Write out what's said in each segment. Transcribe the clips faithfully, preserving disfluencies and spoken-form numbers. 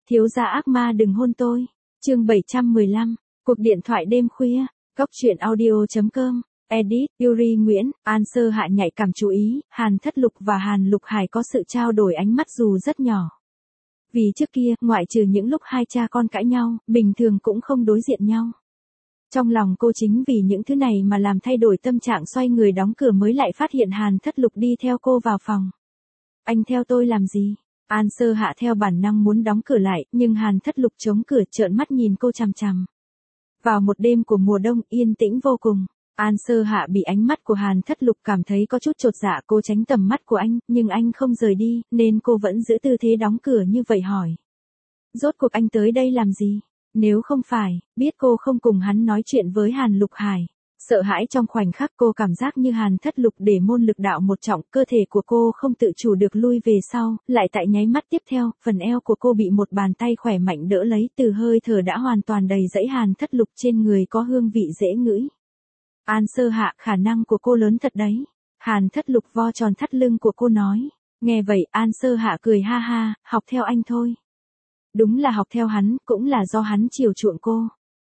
Thiếu gia ác ma đừng hôn tôi. Chương bảy trăm mười lăm, cuộc điện thoại đêm khuya. Góc truyện audio chấm com. Edit, Yuri Nguyễn, An Sơ Hạ nhạy cảm chú ý, Hàn Thất Lục và Hàn Lục Hải có sự trao đổi ánh mắt dù rất nhỏ. Vì trước kia, ngoại trừ những lúc hai cha con cãi nhau, bình thường cũng không đối diện nhau. Trong lòng cô chính vì những thứ này mà làm thay đổi tâm trạng, xoay người đóng cửa mới lại phát hiện Hàn Thất Lục đi theo cô vào phòng. Anh theo tôi làm gì? An Sơ Hạ theo bản năng muốn đóng cửa lại, nhưng Hàn Thất Lục chống cửa trợn mắt nhìn cô chằm chằm. Vào một đêm của mùa đông yên tĩnh vô cùng, An Sơ Hạ bị ánh mắt của Hàn Thất Lục cảm thấy có chút chột dạ. Cô tránh tầm mắt của anh, nhưng anh không rời đi, nên cô vẫn giữ tư thế đóng cửa như vậy hỏi. Rốt cuộc anh tới đây làm gì? Nếu không phải, biết cô không cùng hắn nói chuyện với Hàn Lục Hải. Sợ hãi trong khoảnh khắc cô cảm giác như Hàn Thất Lục để môn lực đạo một trọng, cơ thể của cô không tự chủ được lui về sau, lại tại nháy mắt tiếp theo, phần eo của cô bị một bàn tay khỏe mạnh đỡ lấy, từ hơi thở đã hoàn toàn đầy dẫy Hàn Thất Lục trên người có hương vị dễ ngửi. An Sơ Hạ, khả năng của cô lớn thật đấy. Hàn Thất Lục vo tròn thắt lưng của cô nói. Nghe vậy, An Sơ Hạ cười ha ha, học theo anh thôi. Đúng là học theo hắn, cũng là do hắn chiều chuộng cô.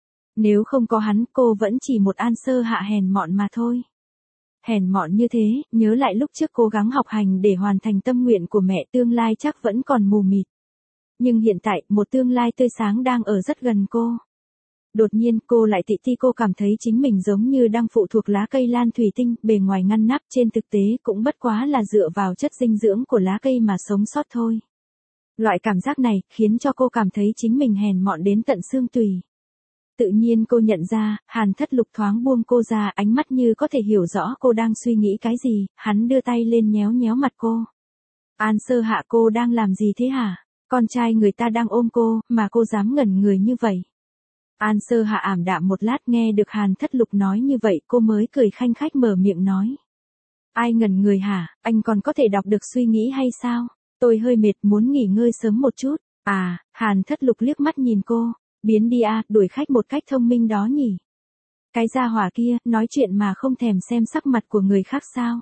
Nếu không có hắn, cô vẫn chỉ một An Sơ Hạ hèn mọn mà thôi. Hèn mọn như thế, nhớ lại lúc trước cố gắng học hành để hoàn thành tâm nguyện của mẹ, tương lai chắc vẫn còn mù mịt. Nhưng hiện tại, một tương lai tươi sáng đang ở rất gần cô. Đột nhiên, cô lại tự ti, cô cảm thấy chính mình giống như đang phụ thuộc lá cây lan thủy tinh, bề ngoài ngăn nắp, trên thực tế cũng bất quá là dựa vào chất dinh dưỡng của lá cây mà sống sót thôi. Loại cảm giác này, khiến cho cô cảm thấy chính mình hèn mọn đến tận xương tùy. Tự nhiên cô nhận ra, Hàn Thất Lục thoáng buông cô ra, ánh mắt như có thể hiểu rõ cô đang suy nghĩ cái gì, hắn đưa tay lên nhéo nhéo mặt cô. An Sơ Hạ, cô đang làm gì thế hả? Con trai người ta đang ôm cô, mà cô dám ngẩn người như vậy. An Sơ Hạ ảm đạm một lát, nghe được Hàn Thất Lục nói như vậy, cô mới cười khanh khách mở miệng nói. Ai ngẩn người hả, anh còn có thể đọc được suy nghĩ hay sao? Tôi hơi mệt, muốn nghỉ ngơi sớm một chút. À, Hàn Thất Lục liếc mắt nhìn cô. Biến đi à, đuổi khách một cách thông minh đó nhỉ. Cái gia hỏa kia, nói chuyện mà không thèm xem sắc mặt của người khác sao?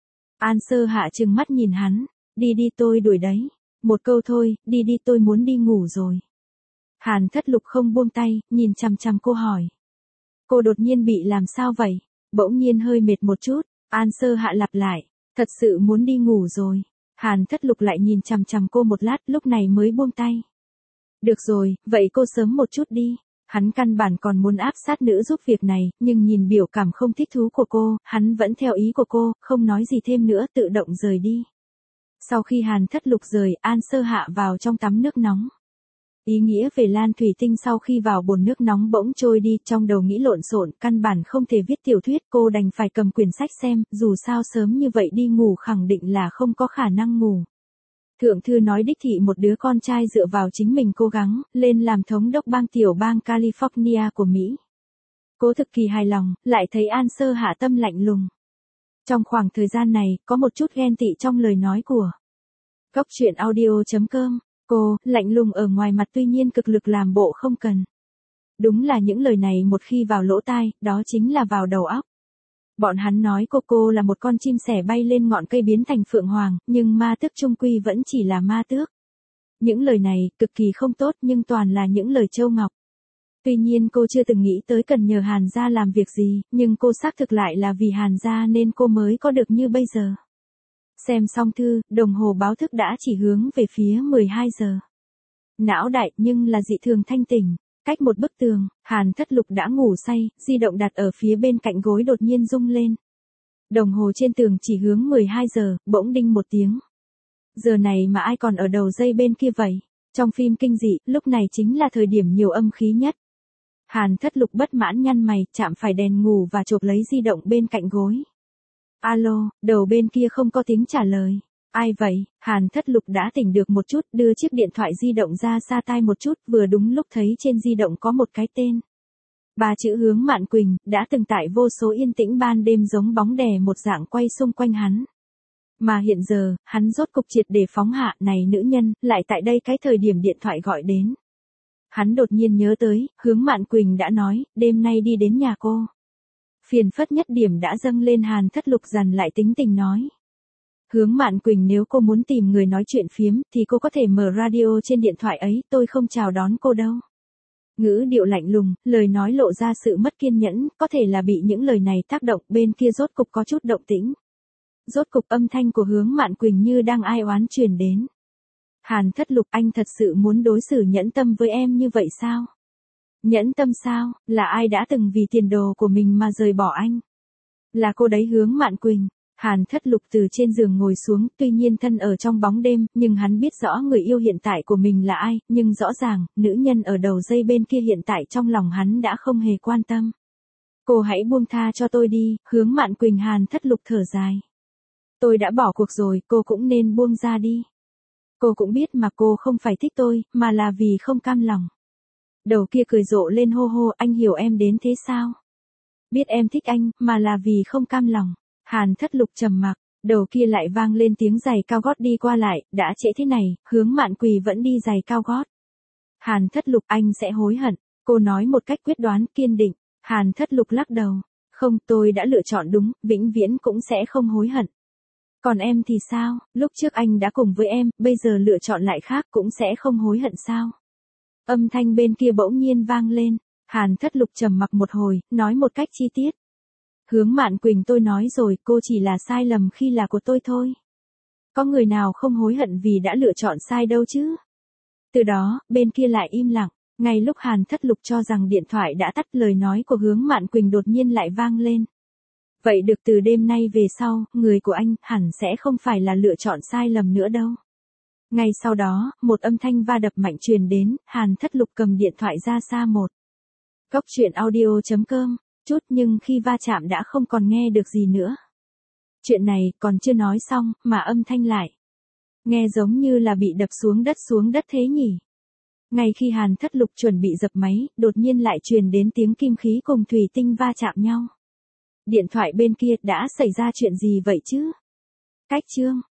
An Sơ Hạ trừng mắt nhìn hắn. Đi đi, tôi đuổi đấy. Một câu thôi, đi đi, tôi muốn đi ngủ rồi. Hàn Thất Lục không buông tay, nhìn chằm chằm cô hỏi. Cô đột nhiên bị làm sao vậy? Bỗng nhiên hơi mệt một chút. An Sơ Hạ lặp lại. Thật sự muốn đi ngủ rồi. Hàn Thất Lục lại nhìn chằm chằm cô một lát, lúc này mới buông tay. Được rồi, vậy cô sớm một chút đi. Hắn căn bản còn muốn áp sát nữ giúp việc này, nhưng nhìn biểu cảm không thích thú của cô, hắn vẫn theo ý của cô, không nói gì thêm nữa, tự động rời đi. Sau khi Hàn Thất Lục rời, An Sơ Hạ vào trong tắm nước nóng. Ý nghĩa về lan thủy tinh sau khi vào bồn nước nóng bỗng trôi đi, trong đầu nghĩ lộn xộn, căn bản không thể viết tiểu thuyết, cô đành phải cầm quyển sách xem, dù sao sớm như vậy đi ngủ khẳng định là không có khả năng ngủ. Thượng thư nói đích thị một đứa con trai dựa vào chính mình cố gắng, lên làm thống đốc bang tiểu bang California của Mỹ. Cô thực kỳ hài lòng, lại thấy An Sơ Hạ tâm lạnh lùng. Trong khoảng thời gian này, có một chút ghen tị trong lời nói của Góc truyện audio chấm com. Cô, lạnh lùng ở ngoài mặt tuy nhiên cực lực làm bộ không cần. Đúng là những lời này một khi vào lỗ tai, đó chính là vào đầu óc. Bọn hắn nói cô cô là một con chim sẻ bay lên ngọn cây biến thành phượng hoàng, nhưng ma tước chung quy vẫn chỉ là ma tước. Những lời này, cực kỳ không tốt nhưng toàn là những lời trâu ngọc. Tuy nhiên cô chưa từng nghĩ tới cần nhờ Hàn gia làm việc gì, nhưng cô xác thực lại là vì Hàn gia nên cô mới có được như bây giờ. Xem xong thư, đồng hồ báo thức đã chỉ hướng về phía mười hai giờ. Não đại nhưng là dị thường thanh tỉnh. Cách một bức tường, Hàn Thất Lục đã ngủ say, di động đặt ở phía bên cạnh gối đột nhiên rung lên. Đồng hồ trên tường chỉ hướng mười hai giờ, bỗng đinh một tiếng. Giờ này mà ai còn ở đầu dây bên kia vậy? Trong phim kinh dị, lúc này chính là thời điểm nhiều âm khí nhất. Hàn Thất Lục bất mãn nhăn mày, chạm phải đèn ngủ và chộp lấy di động bên cạnh gối. Alo, đầu bên kia không có tiếng trả lời. Ai vậy? Hàn Thất Lục đã tỉnh được một chút, đưa chiếc điện thoại di động ra xa tai một chút, vừa đúng lúc thấy trên di động có một cái tên. Ba chữ Hướng Mạn Quỳnh, đã từng tại vô số yên tĩnh ban đêm giống bóng đè một dạng quay xung quanh hắn. Mà hiện giờ, hắn rốt cục triệt để phóng hạ, này nữ nhân, lại tại đây cái thời điểm điện thoại gọi đến. Hắn đột nhiên nhớ tới, Hướng Mạn Quỳnh đã nói, đêm nay đi đến nhà cô. Phiền phất nhất điểm đã dâng lên, Hàn Thất Lục dằn lại tính tình nói. Hướng Mạn Quỳnh nếu cô muốn tìm người nói chuyện phiếm thì cô có thể mở radio trên điện thoại ấy, tôi không chào đón cô đâu. Ngữ điệu lạnh lùng, lời nói lộ ra sự mất kiên nhẫn, có thể là bị những lời này tác động, bên kia rốt cục có chút động tĩnh. Rốt cục âm thanh của Hướng Mạn Quỳnh như đang ai oán truyền đến. Hàn Thất Lục, anh thật sự muốn đối xử nhẫn tâm với em như vậy sao? Nhẫn tâm sao, là ai đã từng vì tiền đồ của mình mà rời bỏ anh? Là cô đấy Hướng Mạn Quỳnh. Hàn Thất Lục từ trên giường ngồi xuống, tuy nhiên thân ở trong bóng đêm, nhưng hắn biết rõ người yêu hiện tại của mình là ai, nhưng rõ ràng, nữ nhân ở đầu dây bên kia hiện tại trong lòng hắn đã không hề quan tâm. Cô hãy buông tha cho tôi đi, Hướng Mạn Quỳnh. Hàn Thất Lục thở dài. Tôi đã bỏ cuộc rồi, cô cũng nên buông ra đi. Cô cũng biết mà cô không phải thích tôi, mà là vì không cam lòng. Đầu kia cười rộ lên hô hô, anh hiểu em đến thế sao? Biết em thích anh, mà là vì không cam lòng. Hàn Thất Lục trầm mặc, đầu kia lại vang lên tiếng giày cao gót đi qua lại, đã trễ thế này, Hướng Mạn Quỳ vẫn đi giày cao gót. Hàn Thất Lục, anh sẽ hối hận, cô nói một cách quyết đoán, kiên định. Hàn Thất Lục lắc đầu, không, tôi đã lựa chọn đúng, vĩnh viễn cũng sẽ không hối hận. Còn em thì sao, lúc trước anh đã cùng với em, bây giờ lựa chọn lại khác cũng sẽ không hối hận sao? Âm thanh bên kia bỗng nhiên vang lên, Hàn Thất Lục trầm mặc một hồi, nói một cách chi tiết. Hướng Mạn Quỳnh, tôi nói rồi, cô chỉ là sai lầm khi là của tôi thôi. Có người nào không hối hận vì đã lựa chọn sai đâu chứ? Từ đó, bên kia lại im lặng, ngay lúc Hàn Thất Lục cho rằng điện thoại đã tắt, lời nói của Hướng Mạn Quỳnh đột nhiên lại vang lên. Vậy được, từ đêm nay về sau, người của anh hẳn sẽ không phải là lựa chọn sai lầm nữa đâu. Ngay sau đó, một âm thanh va đập mạnh truyền đến, Hàn Thất Lục cầm điện thoại ra xa một. Cốc truyện audio chấm com, chút nhưng khi va chạm đã không còn nghe được gì nữa. Chuyện này còn chưa nói xong, mà âm thanh lại. Nghe giống như là bị đập xuống đất xuống đất thế nhỉ. Ngay khi Hàn Thất Lục chuẩn bị dập máy, đột nhiên lại truyền đến tiếng kim khí cùng thủy tinh va chạm nhau. Điện thoại bên kia đã xảy ra chuyện gì vậy chứ? Cách chương.